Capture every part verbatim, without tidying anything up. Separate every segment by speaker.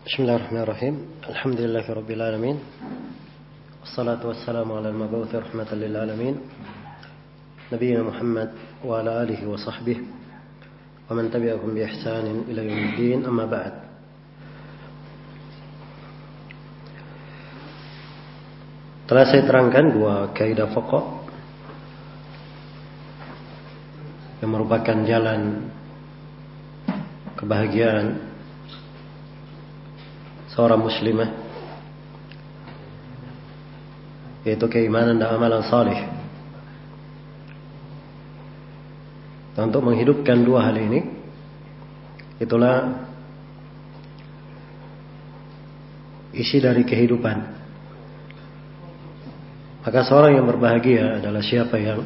Speaker 1: Bismillahirrahmanirrahim. Alhamdulillahirabbil alamin. Wassalatu wassalamu ala al-mab'uts rahmatan lil alamin. Nabiyyina Muhammad wa ala alihi wa sahbihi wa man tabi'ahum bi ihsanin ila yaumiddin. Amma ba'd. Telah saya terangkan dua kaidah pokok yang merupakan jalan kebahagiaan seorang muslimah, yaitu keimanan dan amalan salih. Dan untuk menghidupkan dua hal ini, itulah isi dari kehidupan. Maka seorang yang berbahagia adalah siapa yang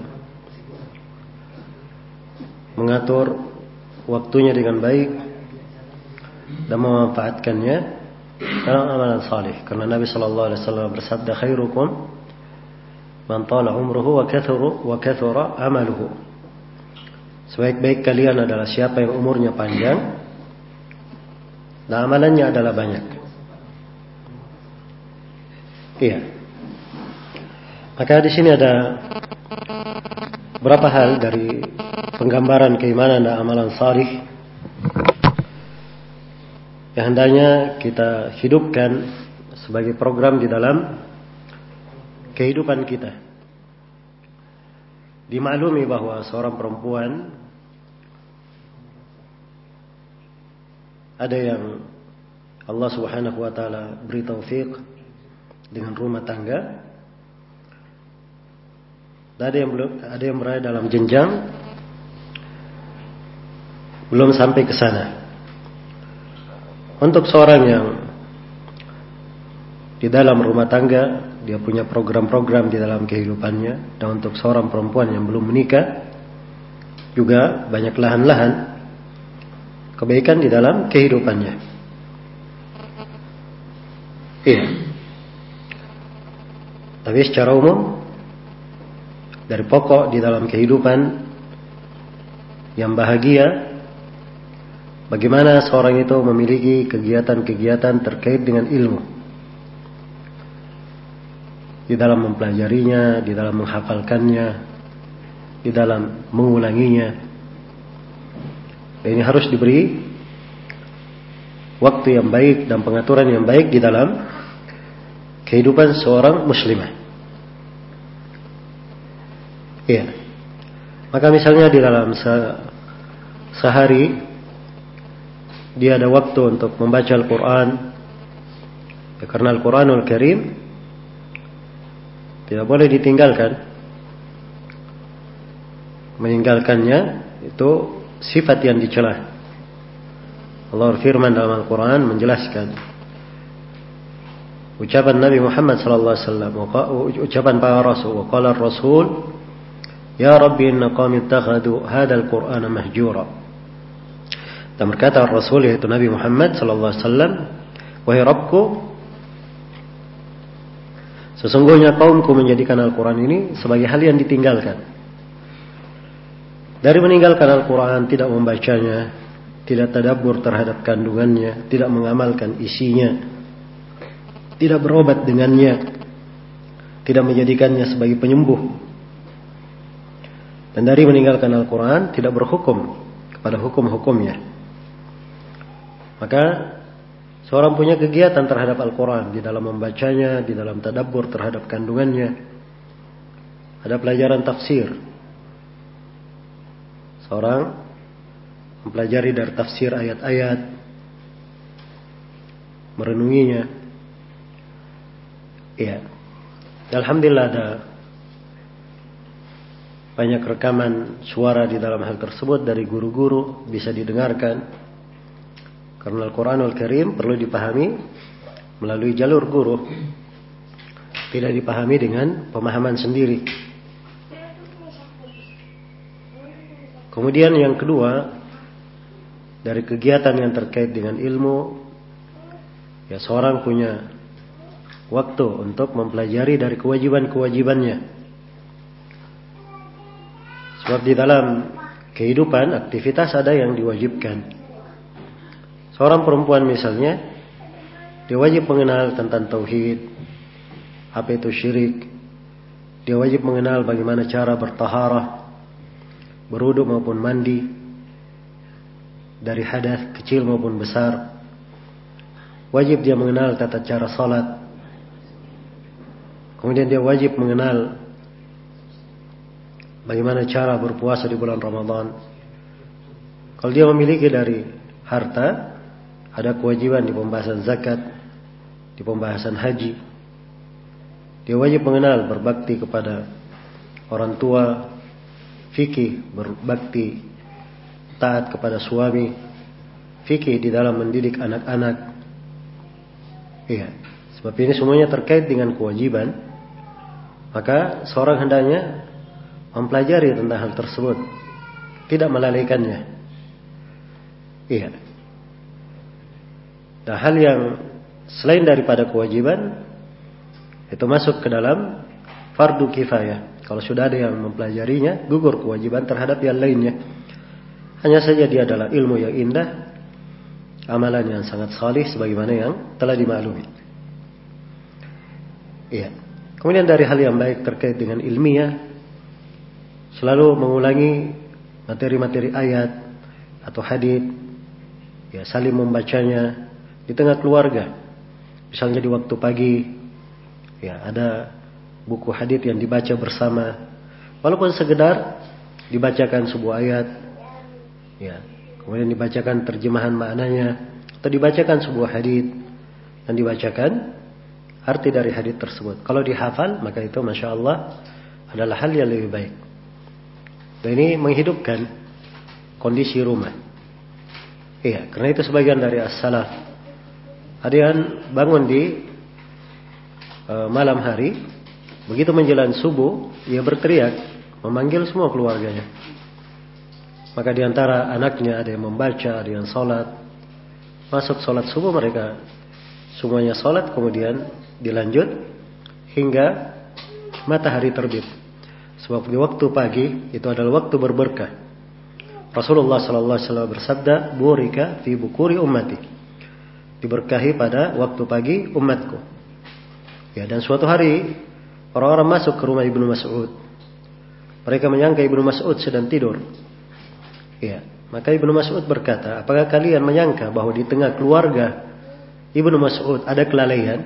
Speaker 1: mengatur waktunya dengan baik dan memanfaatkannya dalam amalan salih. Karena Nabi sallallahu alaihi wasallam bersabda, khairukum man tala umruhu wa kathura wa kathura amaluhu. Sebaik-baik kalian adalah siapa yang umurnya panjang dan amalannya adalah banyak. Iya. Maka di sini ada beberapa hal dari penggambaran keimanan dan amalan salih yang hendaknya kita hidupkan sebagai program di dalam kehidupan kita. Dimaklumi bahwa seorang perempuan ada yang Allah Subhanahu wa taala beri taufik dengan rumah tangga, dan ada yang belum, ada yang berada dalam jenjang belum sampai ke sana. Untuk seorang yang di dalam rumah tangga, dia punya program-program di dalam kehidupannya. Dan untuk seorang perempuan yang belum menikah, juga banyak lahan-lahan kebaikan di dalam kehidupannya. Iya. Tapi secara umum, dari pokok di dalam kehidupan yang bahagia, bagaimana seorang itu memiliki kegiatan-kegiatan terkait dengan ilmu, di dalam mempelajarinya, di dalam menghafalkannya, di dalam mengulanginya. Dan ini harus diberi waktu yang baik dan pengaturan yang baik di dalam kehidupan seorang muslimah. Iya. Maka misalnya di dalam se- sehari dia ada waktu untuk membaca Al-Quran, ya, karena Al-Quranul Karim tidak boleh ditinggalkan. Meninggalkannya itu sifat yang dicela. Allah berfirman dalam Al-Quran menjelaskan ucapan Nabi Muhammad sallallahu alaihi wasallam, ucapan para rasul, wa qala ar-rasul ya rabbi inna qawmi ittakhadhu hadzal qur'ana mahjura. Dan berkata Rasul, yaitu Nabi Muhammad sallallahu alaihi wasallam, wahai Rabbku, sesungguhnya kaumku menjadikan Al-Quran ini sebagai hal yang ditinggalkan. Dari meninggalkan Al-Quran, tidak membacanya, tidak tadabbur terhadap kandungannya, tidak mengamalkan isinya, tidak berobat dengannya, tidak menjadikannya sebagai penyembuh. Dan dari meninggalkan Al-Quran, tidak berhukum kepada hukum-hukumnya. Maka seorang punya kegiatan terhadap Al-Quran, di dalam membacanya, di dalam tadabbur terhadap kandungannya. Ada pelajaran tafsir. Seorang mempelajari dari tafsir ayat-ayat, merenunginya. Iya. Alhamdulillah ada banyak rekaman suara di dalam hal tersebut dari guru-guru, bisa didengarkan. Karena Al-Quranul Karim perlu dipahami melalui jalur guru, tidak dipahami dengan pemahaman sendiri. Kemudian yang kedua, dari kegiatan yang terkait dengan ilmu, ya seorang punya waktu untuk mempelajari dari kewajiban-kewajibannya. Sebab di dalam kehidupan, aktivitas ada yang diwajibkan. Seorang perempuan misalnya, Dia wajib mengenal tentang tauhid, apa itu syirik. Dia wajib mengenal bagaimana cara bertaharah, berwudu maupun mandi dari hadas kecil maupun besar. Wajib dia mengenal tata cara salat. Kemudian dia wajib mengenal bagaimana cara berpuasa di bulan Ramadan. Kalau dia memiliki dari harta, ada kewajiban di pembahasan zakat, di pembahasan haji. Dia wajib mengenal berbakti kepada orang tua, fikih berbakti, taat kepada suami, fikih di dalam mendidik anak-anak. Iya, sebab ini semuanya terkait dengan kewajiban. Maka seorang hendaknya mempelajari tentang hal tersebut, tidak melalaikannya. Iya. Nah, hal yang selain daripada kewajiban itu masuk ke dalam fardu kifayah. Kalau sudah ada yang mempelajarinya, gugur kewajiban terhadap yang lainnya. Hanya saja dia adalah ilmu yang indah, amalan yang sangat salih sebagaimana yang telah dimaklumi. Iya. Kemudian dari hal yang baik terkait dengan ilmiah, selalu mengulangi materi-materi ayat atau hadits, ya, saling membacanya di tengah keluarga. Misalnya di waktu pagi, ya, ada buku hadits yang dibaca bersama, walaupun sekedar dibacakan sebuah ayat, ya, kemudian dibacakan terjemahan maknanya, atau dibacakan sebuah hadits dan dibacakan arti dari hadits tersebut. Kalau dihafal, maka itu masya Allah adalah hal yang lebih baik. Dan ini menghidupkan kondisi rumah. Iya, karena itu sebagian dari as-salaf. Ada yang bangun di uh, malam hari, begitu menjelang subuh, ia berteriak, memanggil semua keluarganya. Maka di antara anaknya ada yang membaca, ada yang sholat. Masuk sholat subuh mereka semuanya sholat, kemudian dilanjut hingga matahari terbit. Sebab di waktu pagi itu adalah waktu berberkah. Rasulullah sallallahu alaihi wasallam bersabda, "Burika fi bukuri ummati." Diberkahi pada waktu pagi umatku. Ya, dan suatu hari orang-orang masuk ke rumah Ibnu Mas'ud. Mereka menyangka Ibnu Mas'ud sedang tidur. Ya, maka Ibnu Mas'ud berkata, "Apakah kalian menyangka bahwa di tengah keluarga Ibnu Mas'ud ada kelalaian?"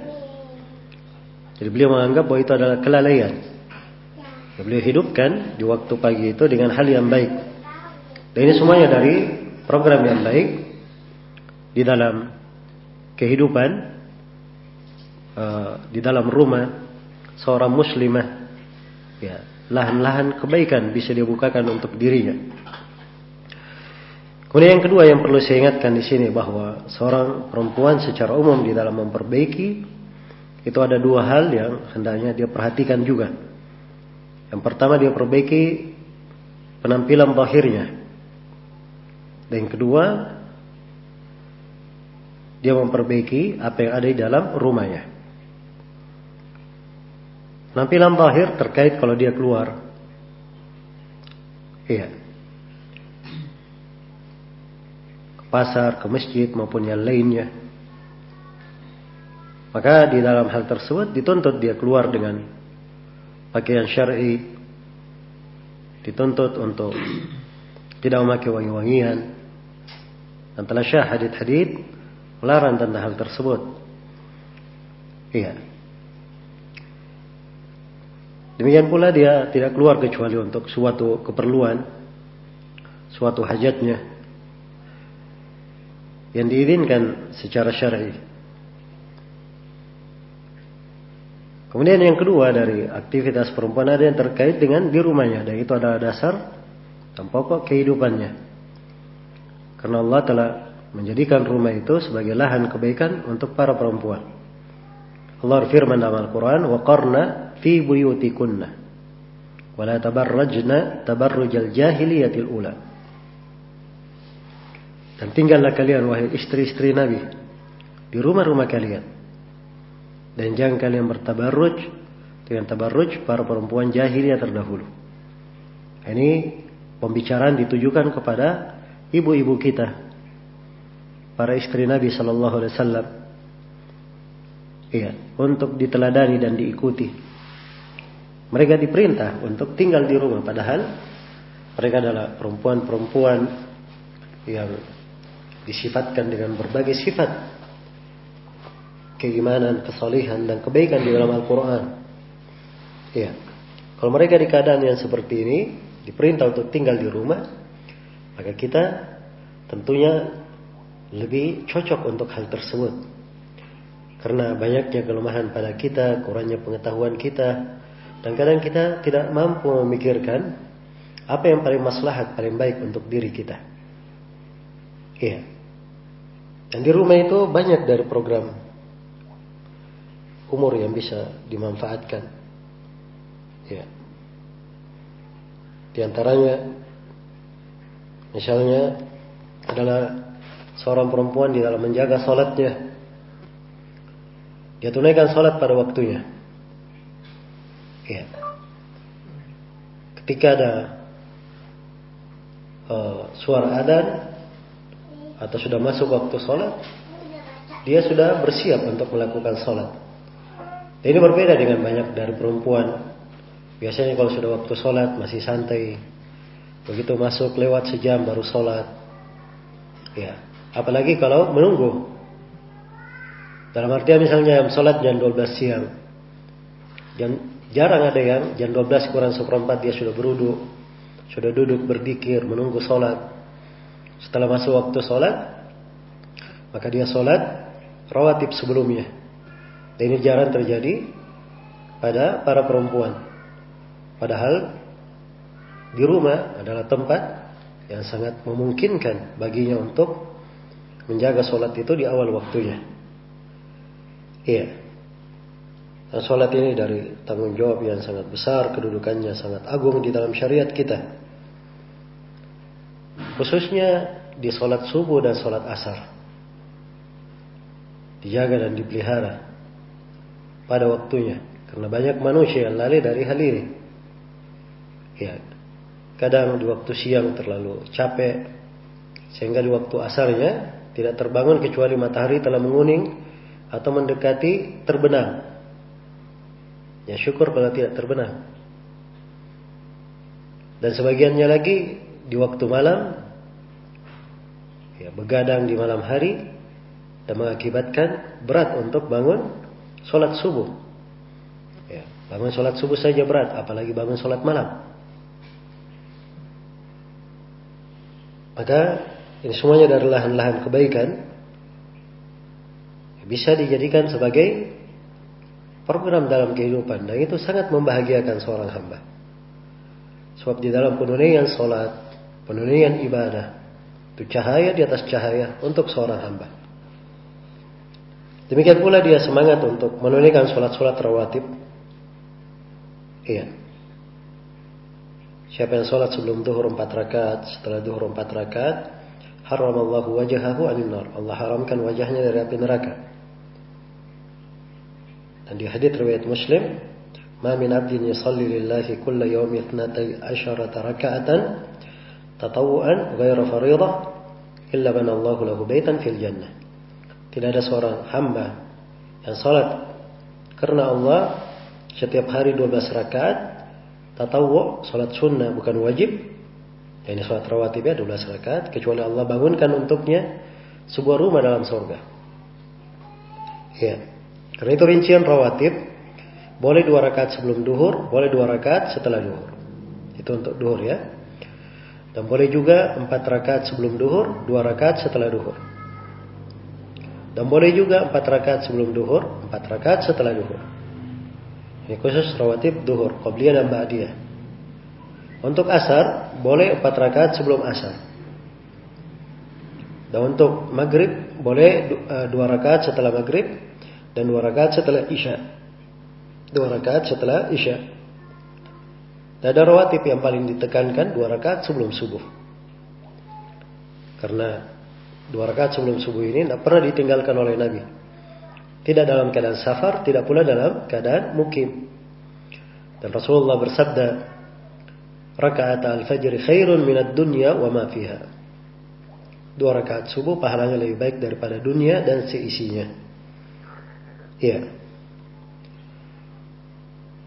Speaker 1: Jadi beliau menganggap bahwa itu adalah kelalaian. Ya, beliau hidupkan di waktu pagi itu dengan hal yang baik. Dan ini semuanya dari program yang baik di dalam kehidupan, uh, di dalam rumah seorang muslimah. Ya, lahan-lahan kebaikan bisa dia bukakan untuk dirinya. Kemudian yang kedua yang perlu saya ingatkan di sini bahwa seorang perempuan secara umum di dalam memperbaiki itu ada dua hal yang hendaknya dia perhatikan juga. Yang pertama dia perbaiki penampilan zahirnya. Dan yang kedua dia memperbaiki apa yang ada di dalam rumahnya. Penampilan zahir terkait kalau dia keluar. Iya. Ke pasar, ke masjid maupun yang lainnya. Maka di dalam hal tersebut dituntut dia keluar dengan pakaian syar'i. Dituntut untuk tidak memakai wangi-wangian. Dan telah syah hadits-hadits melarang tentang hal tersebut. Iya. Demikian pula dia tidak keluar kecuali untuk suatu keperluan, suatu hajatnya yang diizinkan secara syar'i. Kemudian yang kedua dari aktivitas perempuan ada yang terkait dengan di rumahnya, dan itu adalah dasar dan pokok kehidupannya. Karena Allah telah menjadikan rumah itu sebagai lahan kebaikan untuk para perempuan. Allah firman dalam Al-Quran, وَقَرْنَ فِي بُيُوتِكُنَّ وَلَا تَبَرَّجْنَ تَبَرُّجَ الْجَاهِلِيَةِ الْأُولَى. Dan tinggallah kalian wahai istri-istri Nabi di rumah-rumah kalian, dan jangan kalian bertabarruj dengan tabarruj para perempuan jahiliyah terdahulu. Ini pembicaraan ditujukan kepada ibu-ibu kita, para istri Nabi sallallahu alaihi wasallam. Iya, untuk diteladani dan diikuti. Mereka diperintah untuk tinggal di rumah, padahal mereka adalah perempuan-perempuan yang disifatkan dengan berbagai sifat keimanan, kesalehan dan kebaikan di dalam Al-Quran. Iya. Kalau mereka di keadaan yang seperti ini diperintah untuk tinggal di rumah, maka kita tentunya lebih cocok untuk hal tersebut. Karena banyaknya kelemahan pada kita, kurangnya pengetahuan kita, dan kadang kita tidak mampu memikirkan apa yang paling maslahat, paling baik untuk diri kita. Iya. Dan di rumah itu banyak dari program umur yang bisa dimanfaatkan. Ya. Di antaranya misalnya adalah seorang perempuan di dalam menjaga salatnya. Dia tunaikan salat pada waktunya. Ya. Ketika ada uh, suara adzan atau sudah masuk waktu salat, dia sudah bersiap untuk melakukan salat. Ini berbeda dengan banyak dari perempuan. Biasanya kalau sudah waktu sholat masih santai. Begitu masuk lewat sejam baru sholat. Ya. Apalagi kalau menunggu. Dalam artian misalnya sholat jam dua belas siang. Dan jarang ada yang jam dua belas kurang seperempat dia sudah berwudu, sudah duduk berzikir menunggu sholat. Setelah masuk waktu sholat, maka dia sholat rawatib sebelumnya. Dan ini jarang terjadi pada para perempuan. Padahal di rumah adalah tempat yang sangat memungkinkan baginya untuk menjaga sholat itu di awal waktunya. Iya. Dan sholat ini dari tanggung jawab yang sangat besar, kedudukannya sangat agung di dalam syariat kita. Khususnya di sholat subuh dan sholat asar. Dijaga dan dipelihara pada waktunya, karena banyak manusia yang lalai dari hal ini. Ya, kadang di waktu siang terlalu capek sehingga di waktu asarnya tidak terbangun kecuali matahari telah menguning atau mendekati terbenam. Ya syukur kalau tidak terbenam. Dan sebagiannya lagi di waktu malam, ya begadang di malam hari dan mengakibatkan berat untuk bangun sholat subuh. Ya, bangun sholat subuh saja berat, apalagi bangun sholat malam. Maka ini semuanya dari lahan-lahan kebaikan bisa dijadikan sebagai program dalam kehidupan, dan itu sangat membahagiakan seorang hamba. Sebab di dalam penunaian sholat, penunaian ibadah, itu cahaya di atas cahaya untuk seorang hamba. Demikian pula dia semangat untuk menunaikan sholat-sholat rawatib. Iya. Siapa yang sholat sebelum duhur empat rakaat, setelah duhur empat rakaat, haramallahu wajahahu anin nar. Allah haramkan wajahnya dari api neraka. Dan di hadits riwayat Muslim, "Ma min 'abdin yusalli lillahi kulla yawmi ithnatay asharata raka'atan tatawwu'an ghairu fariidah illa banallahu lahu baitan fil jannah." Tidak ada seorang hamba yang salat karena Allah setiap hari dua belas rakaat tatawwu, salat sunnah bukan wajib. Ini salat rawatibnya dua belas rakaat, kecuali Allah bangunkan untuknya sebuah rumah dalam surga. Ya. Karena itu rincian rawatib boleh dua rakaat sebelum duhur, boleh dua rakaat setelah duhur. Itu untuk duhur ya. Dan boleh juga empat rakaat sebelum duhur, dua rakaat setelah duhur. Dan boleh juga empat rakaat sebelum duhur, empat rakaat setelah duhur. Ini khusus rawatib duhur, qabliyah dan ba'diyah. Untuk asar, boleh empat rakaat sebelum asar. Dan untuk maghrib, boleh dua rakaat setelah maghrib, dan dua rakaat setelah isya. Dua rakaat setelah isya. Dan ada rawatib yang paling ditekankan dua rakaat sebelum subuh. Karena dua rakaat sebelum subuh ini tidak pernah ditinggalkan oleh Nabi. Tidak dalam keadaan safar, tidak pula dalam keadaan mukim. Dan Rasulullah bersabda, "Rakaat al-fajr khairun minad dunya wa ma fiha." Dua rakaat subuh pahalanya lebih baik daripada dunia dan seisinya. Ya.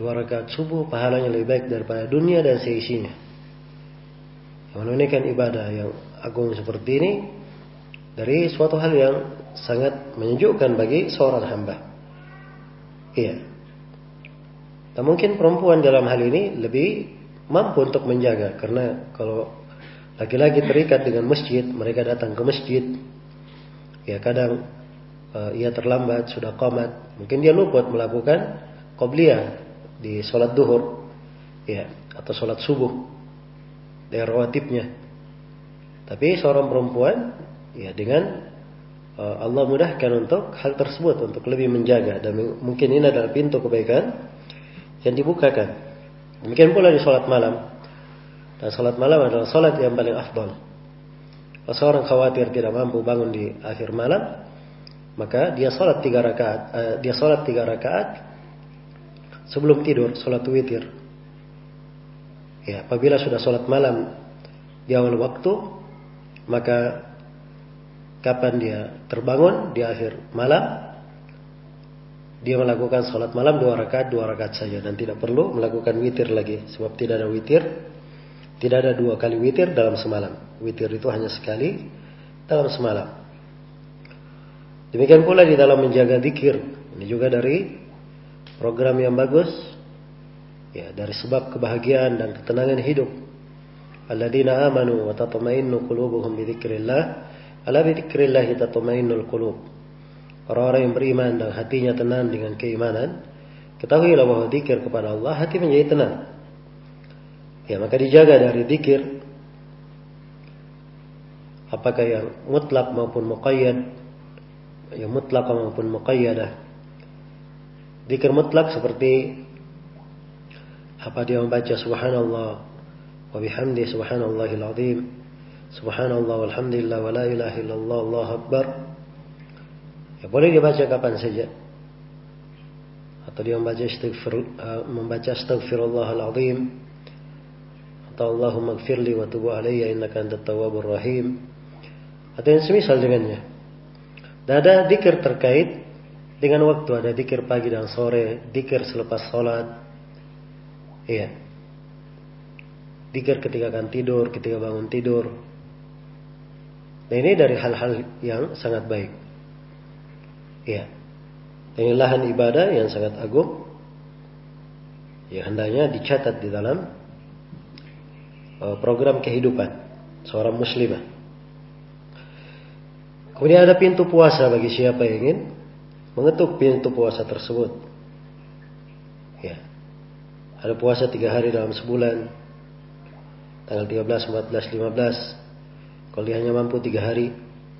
Speaker 1: dua rakaat subuh pahalanya lebih baik daripada dunia dan seisinya. Yang menunaikan ibadah yang agung seperti ini dari suatu hal yang sangat menyejukkan bagi seorang hamba. Iya. Dan mungkin perempuan dalam hal ini lebih mampu untuk menjaga, karena kalau laki-laki terikat dengan masjid, mereka datang ke masjid, ya kadang uh, ia terlambat, sudah qomat, mungkin dia luput melakukan qobliyah di sholat duhur, ya, atau sholat subuh dari rawatibnya. Tapi seorang perempuan, ya dengan uh, Allah mudahkan untuk hal tersebut, untuk lebih menjaga, dan mungkin ini adalah pintu kebaikan yang dibukakan. Demikian pula di sholat malam. Dan sholat malam adalah sholat yang paling afdal. Kalau seorang khawatir tidak mampu bangun di akhir malam, maka dia sholat tiga rakaat. Uh, dia sholat tiga rakaat sebelum tidur, sholat witir. Ya, apabila sudah sholat malam di awal waktu, maka kapan dia terbangun di akhir malam, dia melakukan sholat malam dua rakaat, dua rakaat saja, dan tidak perlu melakukan witir lagi, sebab tidak ada witir, tidak ada dua kali witir dalam semalam. Witir itu hanya sekali dalam semalam. Demikian pula di dalam menjaga zikir, ini juga dari program yang bagus, ya, dari sebab kebahagiaan dan ketenangan hidup. Alladzina amanu wa tatma'innu qulubuhum bi dzikrillah, ala bi dzikrillah tatma'innul qulub. Orang-orang yang beriman dan hatinya tenang dengan keimanan, ketahuilah bahwa zikir kepada Allah hati menjadi tenang. Ya, maka dijaga dari zikir, apakah yang mutlak maupun muqayyad, yang mutlak maupun muqayyadah. Zikir mutlak seperti apa dia membaca subhanallah wa bihamdi subhanallahil azim, subhanallah walhamdulillah wa la ilaha illallah allahu akbar. Ya, boleh dibaca kapan saja. Atau dia membaca istighfar, uh, membaca astaghfirullahal azim, atau Allahumma ighfirli wa tub alayya innaka antat tawwabur rahim, atau yang semisal dengannya. Dan ada zikir terkait dengan waktu, ada zikir pagi dan sore, zikir selepas salat. Iya. Zikir ketika akan tidur, ketika bangun tidur. Nah, ini dari hal-hal yang sangat baik. Iya. Ini lahan ibadah yang sangat agung, yang hendaknya dicatat di dalam uh, program kehidupan seorang muslimah. Kemudian ada pintu puasa bagi siapa yang ingin mengetuk pintu puasa tersebut. Ya. Ada puasa tiga hari dalam sebulan, tanggal tiga belas, empat belas, lima belas. Kalau dia hanya mampu tiga hari.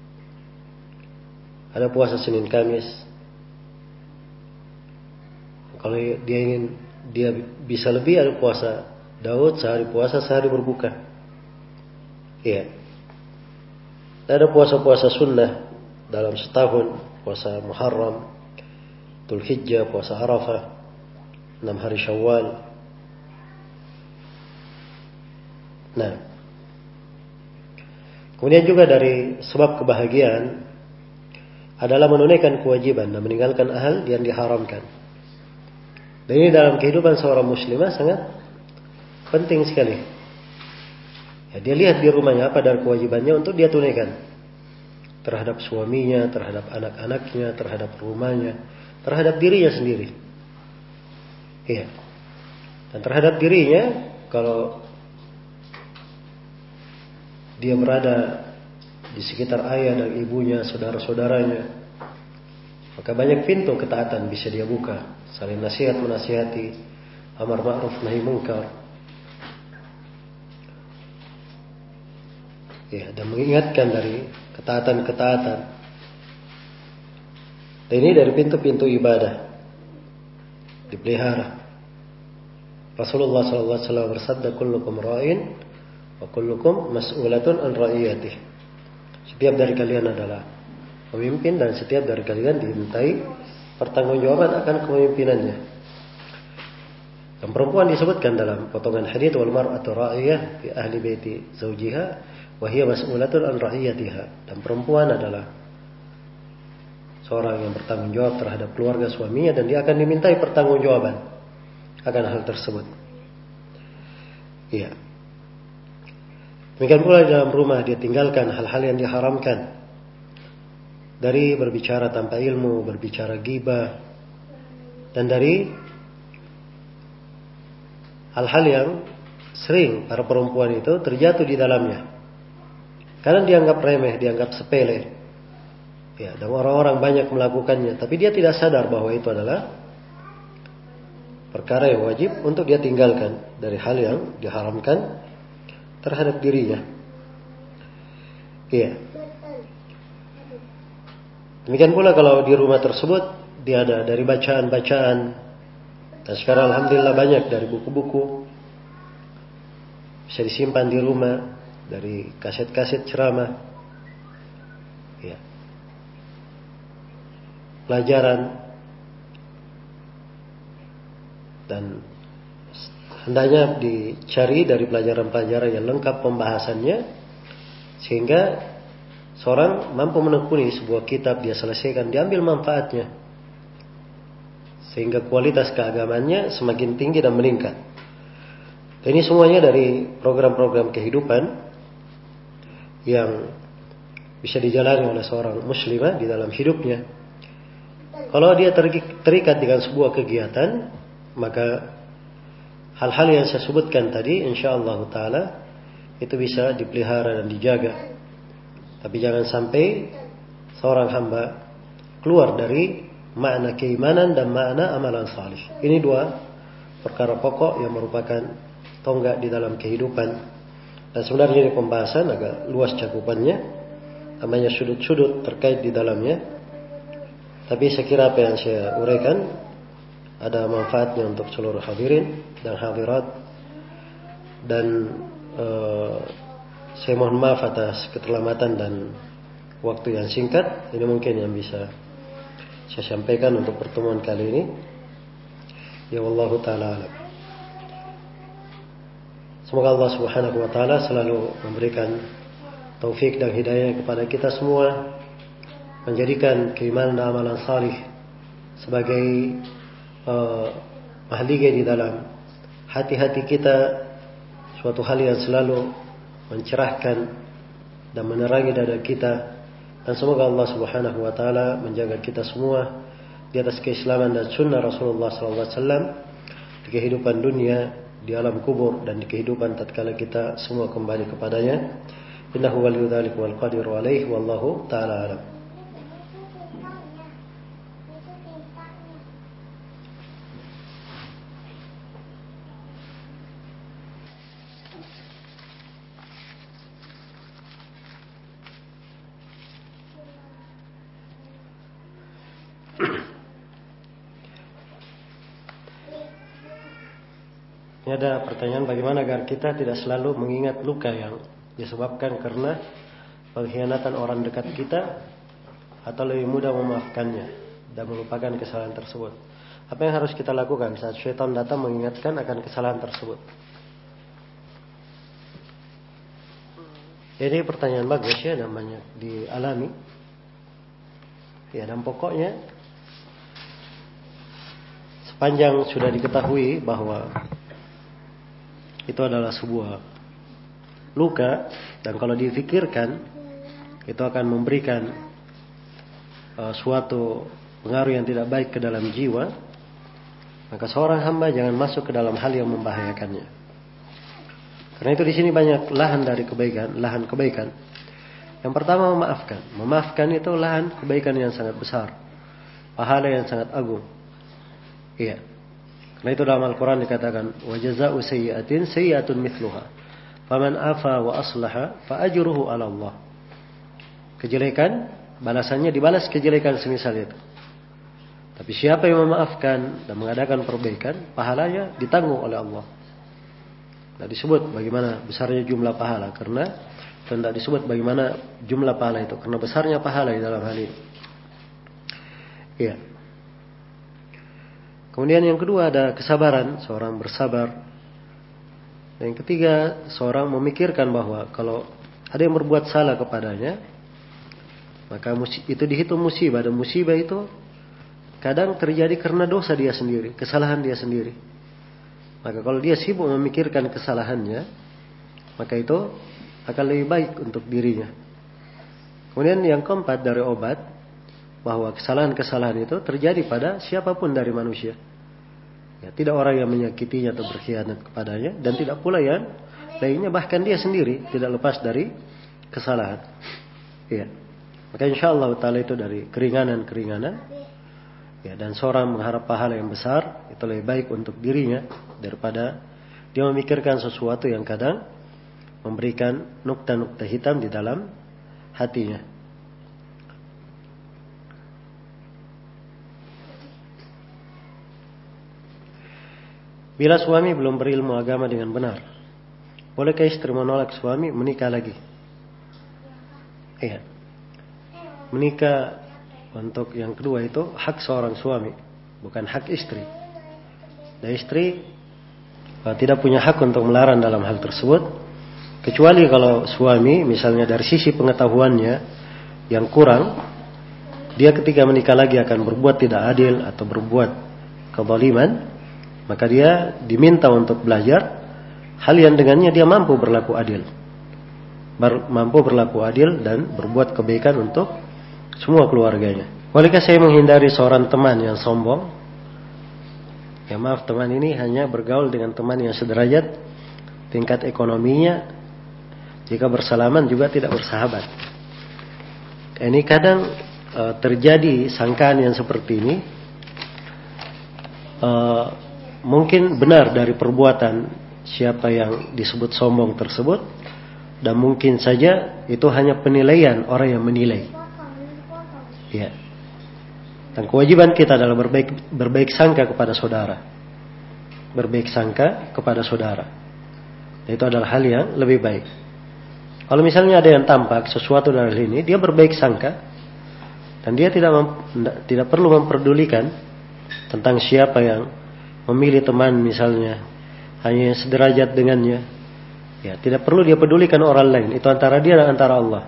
Speaker 1: Ada puasa Senin Kamis. Kalau dia ingin, dia bisa lebih, ada puasa Daud, sehari puasa, sehari berbuka. Iya. Ada puasa-puasa sunnah dalam setahun, puasa Muharram, Dzulhijjah, puasa Arafah, enam hari Syawal. Nah, kemudian juga dari sebab kebahagiaan adalah menunaikan kewajiban dan meninggalkan hal yang diharamkan. Dan ini dalam kehidupan seorang muslimah sangat penting sekali. Ya, dia lihat di rumahnya apa dari kewajibannya untuk dia tunaikan. Terhadap suaminya, terhadap anak-anaknya, terhadap rumahnya, terhadap dirinya sendiri. Iya. Dan terhadap dirinya, kalau dia berada di sekitar ayah dan ibunya, saudara-saudaranya, maka banyak pintu ketaatan bisa dia buka. Saling nasihat menasihati, amar ma'ruf nahi munkar. Ya, dan mengingatkan dari ketaatan-ketaatan. Dan ini dari pintu-pintu ibadah dipelihara. Rasulullah sallallahu alaihi wasallam bersabda, kullukum ra'in wa kullukum mas'ulatun an ra'iyatih. Setiap dari kalian adalah pemimpin dan setiap dari kalian dimintai pertanggungjawaban akan kepemimpinannya. Dan perempuan disebutkan dalam potongan hadits, wal mar'atu ra'iyah fi ahli baiti zawjiha wa hiya mas'ulatun an ra'iyatiha. Dan perempuan adalah seorang yang bertanggung jawab terhadap keluarga suaminya dan dia akan dimintai pertanggungjawaban akan hal tersebut. Iya. Demikian pula di dalam rumah dia tinggalkan hal-hal yang diharamkan. Dari berbicara tanpa ilmu, berbicara ghibah, dan dari hal-hal yang sering para perempuan itu terjatuh di dalamnya. Karena dianggap remeh, dianggap sepele. Ya, dan orang-orang banyak melakukannya, tapi dia tidak sadar bahwa itu adalah perkara yang wajib untuk dia tinggalkan dari hal yang diharamkan terhadap dirinya. Iya. Demikian pula kalau di rumah tersebut dia ada dari bacaan-bacaan. Dan sekarang alhamdulillah banyak dari buku-buku bisa disimpan di rumah, dari kaset-kaset ceramah. Ya. Pelajaran dan hendaknya dicari dari pelajaran-pelajaran yang lengkap pembahasannya sehingga seorang mampu menekuni sebuah kitab, dia selesaikan, diambil manfaatnya sehingga kualitas keagamannya semakin tinggi dan meningkat. Dan ini semuanya dari program-program kehidupan yang bisa dijalani oleh seorang muslimah di dalam hidupnya. Kalau dia terikat dengan sebuah kegiatan, maka hal-hal yang saya sebutkan tadi insyaallah taala itu bisa dipelihara dan dijaga. Tapi jangan sampai seorang hamba keluar dari makna keimanan dan makna amalan salih. Ini dua perkara pokok yang merupakan tonggak di dalam kehidupan. Dan sebenarnya ini pembahasan agak luas cakupannya, namanya sudut-sudut terkait di dalamnya. Tapi saya kira apa yang saya uraikan ada manfaatnya untuk seluruh hadirin dan hadirat. Dan uh, saya mohon maaf atas keterlambatan dan waktu yang singkat. Ini mungkin yang bisa saya sampaikan untuk pertemuan kali ini. Ya wallahu ta'ala alam. Semoga Allah subhanahu wa ta'ala selalu memberikan taufik dan hidayah kepada kita semua, menjadikan keimanan dan amalan salih sebagai uh, mahligai di dalam hati-hati kita, suatu hal yang selalu mencerahkan dan menerangi dada kita. Dan semoga Allah subhanahu wa ta'ala menjaga kita semua di atas keislaman dan sunnah Rasulullah sallallahu alaihi wasallam di kehidupan dunia, di alam kubur, dan di kehidupan tatkala kita semua kembali kepadanya. Innahu waliyyu dzalika wal qadiru alaihi wallahu ta'ala alam. Ini ada pertanyaan, bagaimana agar kita tidak selalu mengingat luka yang disebabkan karena pengkhianatan orang dekat kita, atau lebih mudah memaafkannya dan melupakan kesalahan tersebut. Apa yang harus kita lakukan saat syaitan datang mengingatkan akan kesalahan tersebut? Ini pertanyaan bagus ya, dan banyak dialami. Ya, dan pokoknya sepanjang sudah diketahui bahwa itu adalah sebuah luka, dan kalau difikirkan itu akan memberikan uh, suatu pengaruh yang tidak baik ke dalam jiwa, maka seorang hamba jangan masuk ke dalam hal yang membahayakannya. Karena itu di sini banyak lahan dari kebaikan, lahan kebaikan. Yang pertama memaafkan. Memaafkan itu lahan kebaikan yang sangat besar, pahala yang sangat agung. Iya. Karena itu dalam Al-Quran dikatakan, wa jazaa'u sayyi'atin sayyi'atun mithluha, faman afa wa aslaha fa ajruhu 'ala Allah. Kejelekan balasannya dibalas kejelekan semisal itu. Tapi siapa yang memaafkan dan mengadakan perbaikan, pahalanya ditanggung oleh Allah. Tidak disebut bagaimana besarnya jumlah pahala, karena tidak disebut bagaimana jumlah pahala itu, karena besarnya pahala di dalam hal ini. Iya. Kemudian yang kedua ada kesabaran, seorang bersabar. Dan yang ketiga, seorang memikirkan bahwa kalau ada yang berbuat salah kepadanya, maka itu dihitung musibah. Dan musibah itu kadang terjadi karena dosa dia sendiri, kesalahan dia sendiri. Maka kalau dia sibuk memikirkan kesalahannya, maka itu akan lebih baik untuk dirinya. Kemudian yang keempat dari obat, bahwa kesalahan-kesalahan itu terjadi pada siapapun dari manusia. Ya, tidak orang yang menyakitinya atau berkhianat kepadanya, dan tidak pula yang lainnya, bahkan dia sendiri tidak lepas dari kesalahan. Ya. Maka insya Allah ta'ala itu dari keringanan-keringanan. Ya, dan seorang mengharap pahala yang besar, itu lebih baik untuk dirinya daripada dia memikirkan sesuatu yang kadang memberikan nukta-nukta hitam di dalam hatinya. Bila suami belum berilmu agama dengan benar, bolehkah istri menolak suami menikah lagi? Iya. Menikah untuk yang kedua itu hak seorang suami, bukan hak istri. Dan istri tidak punya hak untuk melarang dalam hal tersebut, kecuali kalau suami misalnya dari sisi pengetahuannya yang kurang, dia ketika menikah lagi akan berbuat tidak adil atau berbuat kezaliman, maka dia diminta untuk belajar hal yang dengannya dia mampu berlaku adil, Ber, mampu berlaku adil dan berbuat kebaikan untuk semua keluarganya. Bolehkah saya menghindari seorang teman yang sombong? Ya maaf, teman ini hanya bergaul dengan teman yang sederajat tingkat ekonominya. Jika bersalaman juga tidak bersahabat. Ini kadang e, terjadi sangkaan yang seperti ini. E, Mungkin benar dari perbuatan siapa yang disebut sombong tersebut, dan mungkin saja itu hanya penilaian orang yang menilai. Ya. Dan kewajiban kita adalah berbaik, berbaik sangka kepada saudara. Berbaik sangka kepada saudara. Dan itu adalah hal yang lebih baik. Kalau misalnya ada yang tampak sesuatu dari hal ini, dia berbaik sangka, dan dia tidak mem, tidak perlu memperdulikan tentang siapa yang memilih teman misalnya, hanya sederajat dengannya. Ya, tidak perlu dia pedulikan orang lain. Itu antara dia dan antara Allah.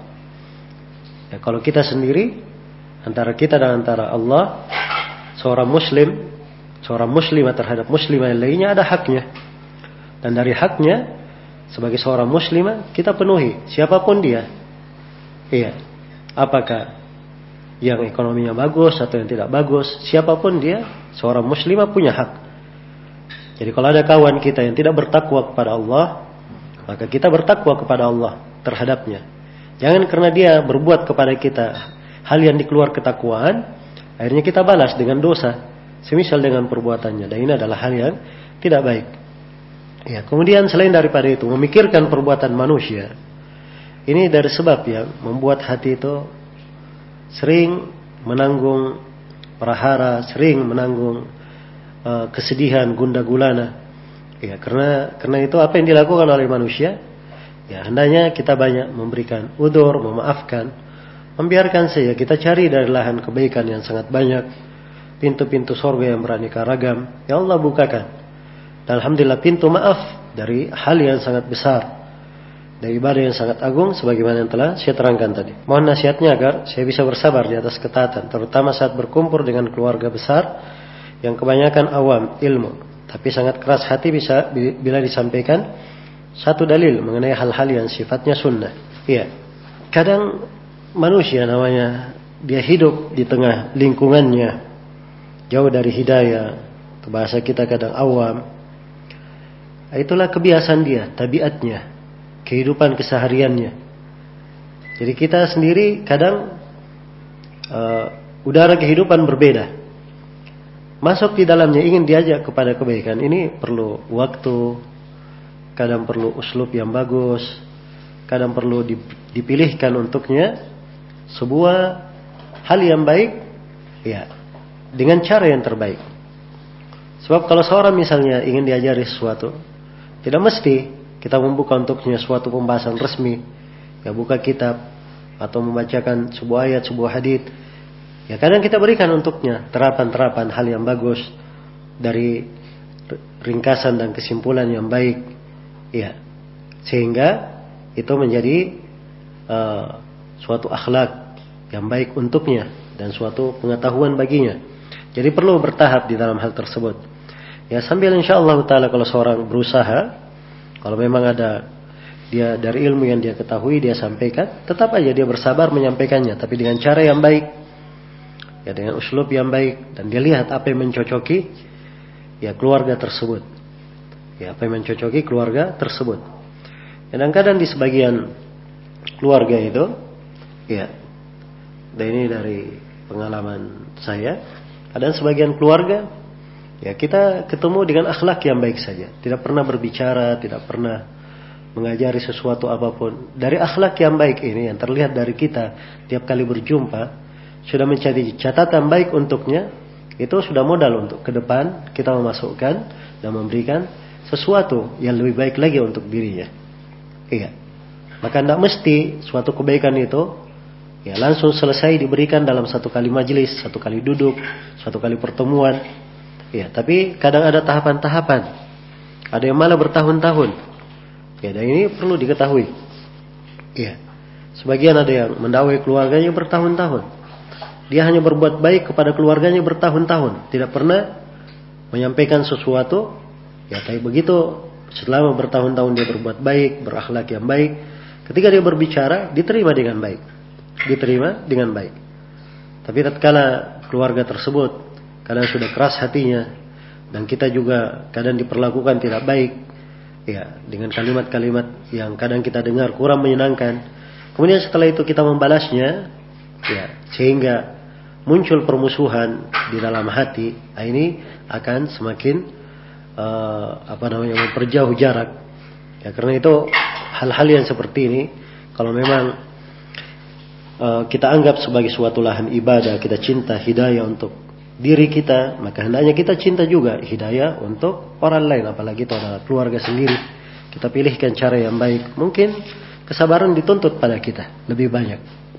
Speaker 1: Ya, kalau kita sendiri, antara kita dan antara Allah, seorang muslim, seorang muslimah terhadap muslimah yang lainnya ada haknya. Dan dari haknya, sebagai seorang muslimah, kita penuhi siapapun dia. Iya. Apakah yang ekonominya bagus atau yang tidak bagus, siapapun dia, seorang muslimah punya hak. Jadi kalau ada kawan kita yang tidak bertakwa kepada Allah, maka kita bertakwa kepada Allah terhadapnya. Jangan karena dia berbuat kepada kita hal yang di luar ketakwaan, akhirnya kita balas dengan dosa semisal dengan perbuatannya. Dan ini adalah hal yang tidak baik. Ya, kemudian selain daripada itu, memikirkan perbuatan manusia, ini dari sebab yang membuat hati itu sering menanggung prahara, sering menanggung uh, kesedihan, gundah gulana. Ya, karena karena itu apa yang dilakukan oleh manusia, ya hendaknya kita banyak memberikan udzur, memaafkan, membiarkan saja kita cari dari lahan kebaikan yang sangat banyak, pintu-pintu surga yang beraneka ragam, ya Allah bukakan. Dan alhamdulillah pintu maaf dari hal yang sangat besar, dari ibadah yang sangat agung, sebagaimana yang telah saya terangkan tadi. Mohon nasihatnya agar saya bisa bersabar di atas ketaatan, terutama saat berkumpul dengan keluarga besar yang kebanyakan awam ilmu, tapi sangat keras hati bisa bila disampaikan satu dalil mengenai hal-hal yang sifatnya sunnah. Iya, kadang manusia namanya dia hidup di tengah lingkungannya jauh dari hidayah, ke bahasa kita kadang awam. Itulah kebiasaan dia, tabiatnya, kehidupan kesehariannya. Jadi kita sendiri kadang uh, udara kehidupan berbeda. Masuk di dalamnya ingin diajak kepada kebaikan, ini perlu waktu, kadang perlu uslub yang bagus, kadang perlu dipilihkan untuknya sebuah hal yang baik, ya, dengan cara yang terbaik. Sebab kalau seorang misalnya ingin diajari sesuatu, tidak mesti kita membuka untuknya suatu pembahasan resmi, ya buka kitab atau membacakan sebuah ayat, sebuah hadits. Ya kadang kita berikan untuknya terapan-terapan hal yang bagus dari ringkasan dan kesimpulan yang baik, ya, sehingga itu menjadi uh, suatu akhlak yang baik untuknya dan suatu pengetahuan baginya. Jadi perlu bertahap di dalam hal tersebut. Ya sambil insyaallah taala kalau seorang berusaha, kalau memang ada dia dari ilmu yang dia ketahui dia sampaikan, tetap aja dia bersabar menyampaikannya, tapi dengan cara yang baik, ya dengan uslub yang baik, dan dia lihat apa yang mencocoki ya keluarga tersebut, ya apa yang mencocoki keluarga tersebut. Kadang-kadang di sebagian keluarga itu, ya, dan ini dari pengalaman saya, ada sebagian keluarga, ya kita ketemu dengan akhlak yang baik saja, tidak pernah berbicara, tidak pernah mengajari sesuatu apapun. Dari akhlak yang baik ini yang terlihat dari kita tiap kali berjumpa, sudah menjadi catatan baik untuknya, itu sudah modal untuk ke depan kita memasukkan dan memberikan sesuatu yang lebih baik lagi untuk dirinya. Iya. Maka tidak mesti suatu kebaikan itu ya langsung selesai diberikan dalam satu kali majelis, satu kali duduk, satu kali pertemuan. Ya, tapi kadang ada tahapan-tahapan. Ada yang malah bertahun-tahun. Ya, dan ini perlu diketahui. Ya. Sebagian ada yang mendakwai keluarganya bertahun-tahun. Dia hanya berbuat baik kepada keluarganya bertahun-tahun, tidak pernah menyampaikan sesuatu. Ya, tapi begitu selama bertahun-tahun dia berbuat baik, berakhlak yang baik, ketika dia berbicara diterima dengan baik. Diterima dengan baik. Tapi tatkala keluarga tersebut kadang sudah keras hatinya, dan kita juga kadang diperlakukan tidak baik, ya, dengan kalimat-kalimat yang kadang kita dengar kurang menyenangkan, kemudian setelah itu kita membalasnya, ya, sehingga muncul permusuhan di dalam hati, nah ini akan semakin uh, apa namanya memperjauh jarak. Ya, karena itu hal-hal yang seperti ini kalau memang uh, kita anggap sebagai suatu lahan ibadah, kita cinta hidayah untuk diri kita, maka hendaknya kita cinta juga hidayah untuk orang lain, apalagi itu adalah keluarga sendiri. Kita pilihkan cara yang baik. Mungkin kesabaran dituntut pada kita lebih banyak.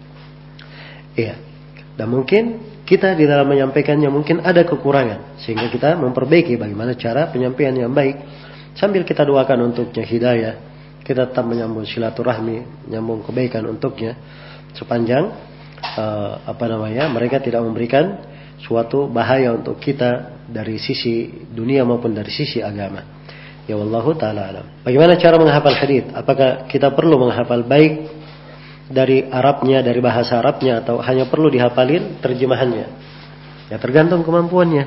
Speaker 1: Iya. Dan mungkin kita di dalam menyampaikannya mungkin ada kekurangan, sehingga kita memperbaiki bagaimana cara penyampaian yang baik. Sambil kita doakan untuknya hidayah, kita tetap menyambung silaturahmi, menyambung kebaikan untuknya, sepanjang uh, apa namanya mereka tidak memberikan suatu bahaya untuk kita dari sisi dunia maupun dari sisi agama. Ya wallahu taala alam. Bagaimana cara menghafal hadits? Apakah kita perlu menghafal baik dari Arabnya, dari bahasa Arabnya, atau hanya perlu dihafalin terjemahannya? Ya tergantung kemampuannya.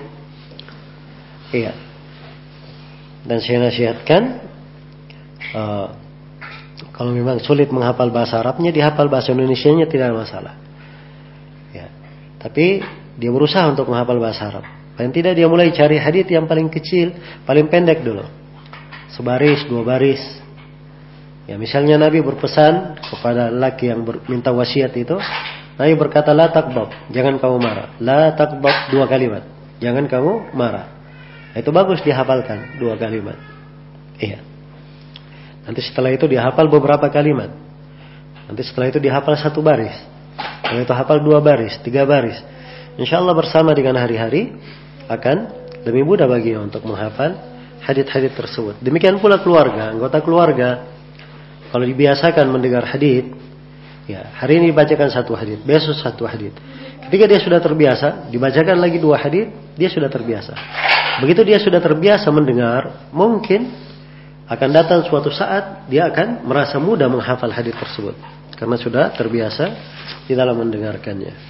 Speaker 1: Iya. Dan saya nasihatkan uh, kalau memang sulit menghafal bahasa Arabnya, dihafal bahasa Indonesianya, tidak ada masalah. Ya. Tapi dia berusaha untuk menghafal bahasa Arab. Paling tidak dia mulai cari hadits yang paling kecil, paling pendek dulu. Sebaris, dua baris. Ya, misalnya Nabi berpesan kepada laki yang minta wasiat itu, Nabi berkata la taqbab, jangan kamu marah. La taqbab, dua kalimat. Jangan kamu marah. Itu bagus dihafalkan dua kalimat. Iya. Nanti setelah itu dihafal beberapa kalimat. Nanti setelah itu dihafal satu baris. Setelah itu hafal dua baris, tiga baris. InsyaAllah bersama dengan hari-hari akan lebih mudah baginya untuk menghafal hadits-hadits tersebut. Demikian pula keluarga, anggota keluarga. Kalau dibiasakan mendengar hadits, ya hari ini dibacakan satu hadits, besok satu hadits. Ketika dia sudah terbiasa, dibacakan lagi dua hadits, dia sudah terbiasa. Begitu dia sudah terbiasa mendengar, mungkin akan datang suatu saat dia akan merasa mudah menghafal hadits tersebut karena sudah terbiasa di dalam mendengarkannya.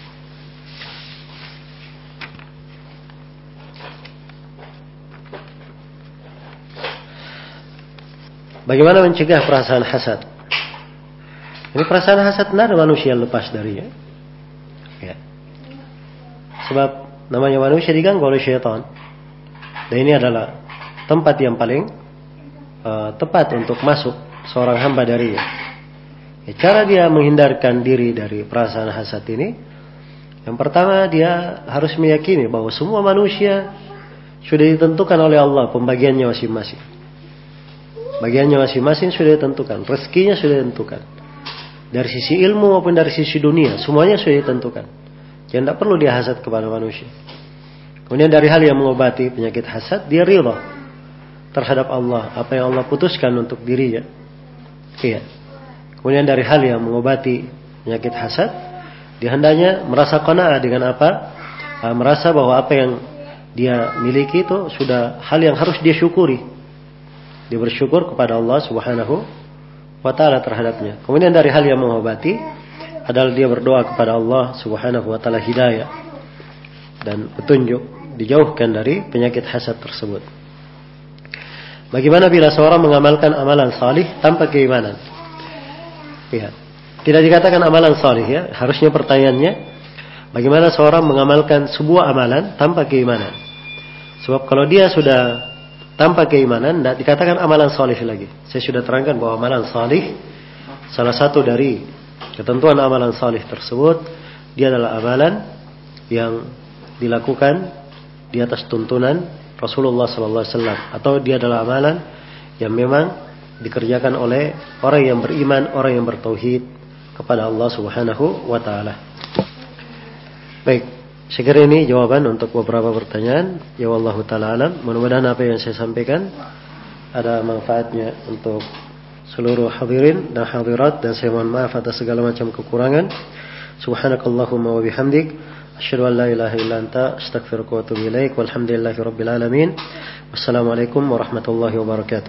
Speaker 1: Bagaimana mencegah perasaan hasad? Ini perasaan hasad tidak ada manusia yang lepas darinya. Ya. Sebab namanya manusia diganggu oleh syaitan. Dan ini adalah tempat yang paling uh, tepat untuk masuk seorang hamba darinya. Ya, cara dia menghindarkan diri dari perasaan hasad ini, yang pertama dia harus meyakini bahwa semua manusia sudah ditentukan oleh Allah pembagiannya masing-masing. Bagiannya masing-masing sudah ditentukan, rezekinya sudah ditentukan. Dari sisi ilmu maupun dari sisi dunia, semuanya sudah ditentukan. Jadi tidak perlu dia hasad kepada manusia. Kemudian dari hal yang mengobati penyakit hasad, dia ridha terhadap Allah, apa yang Allah putuskan untuk dirinya. Iya. Kemudian dari hal yang mengobati penyakit hasad, dia hendaknya merasa qanaah dengan apa? Merasa bahwa apa yang dia miliki itu sudah hal yang harus dia syukuri. Dia bersyukur kepada Allah Subhanahu wa taala terhadapnya. Kemudian dari hal yang mengobati adalah dia berdoa kepada Allah Subhanahu wa taala hidayah dan petunjuk, dijauhkan dari penyakit hasad tersebut. Bagaimana bila seorang mengamalkan amalan salih tanpa keimanan? Ya, tidak dikatakan amalan salih ya. Harusnya pertanyaannya, bagaimana seorang mengamalkan sebuah amalan tanpa keimanan? Sebab kalau dia sudah tanpa keimanan, tidak dikatakan amalan salih lagi. Saya sudah terangkan bahwa amalan salih, salah satu dari ketentuan amalan salih tersebut, dia adalah amalan yang dilakukan di atas tuntunan Rasulullah sallallahu alaihi wasallam, atau dia adalah amalan yang memang dikerjakan oleh orang yang beriman, orang yang bertauhid kepada Allah Subhanahu wa taala. Baik, saya kira ini jawaban untuk beberapa pertanyaan. Ya wallahu taala alam. Mudah-mudahan apa yang saya sampaikan ada manfaatnya untuk seluruh hadirin dan hadirat, dan saya mohon maaf atas segala macam kekurangan. Subhanakallahumma wa bihamdik, asyhadu an la ilaha illa anta, astaghfiruka wa atubu ilaik. Walhamdulillahirabbil alamin. Wassalamualaikum warahmatullahi wabarakatuh.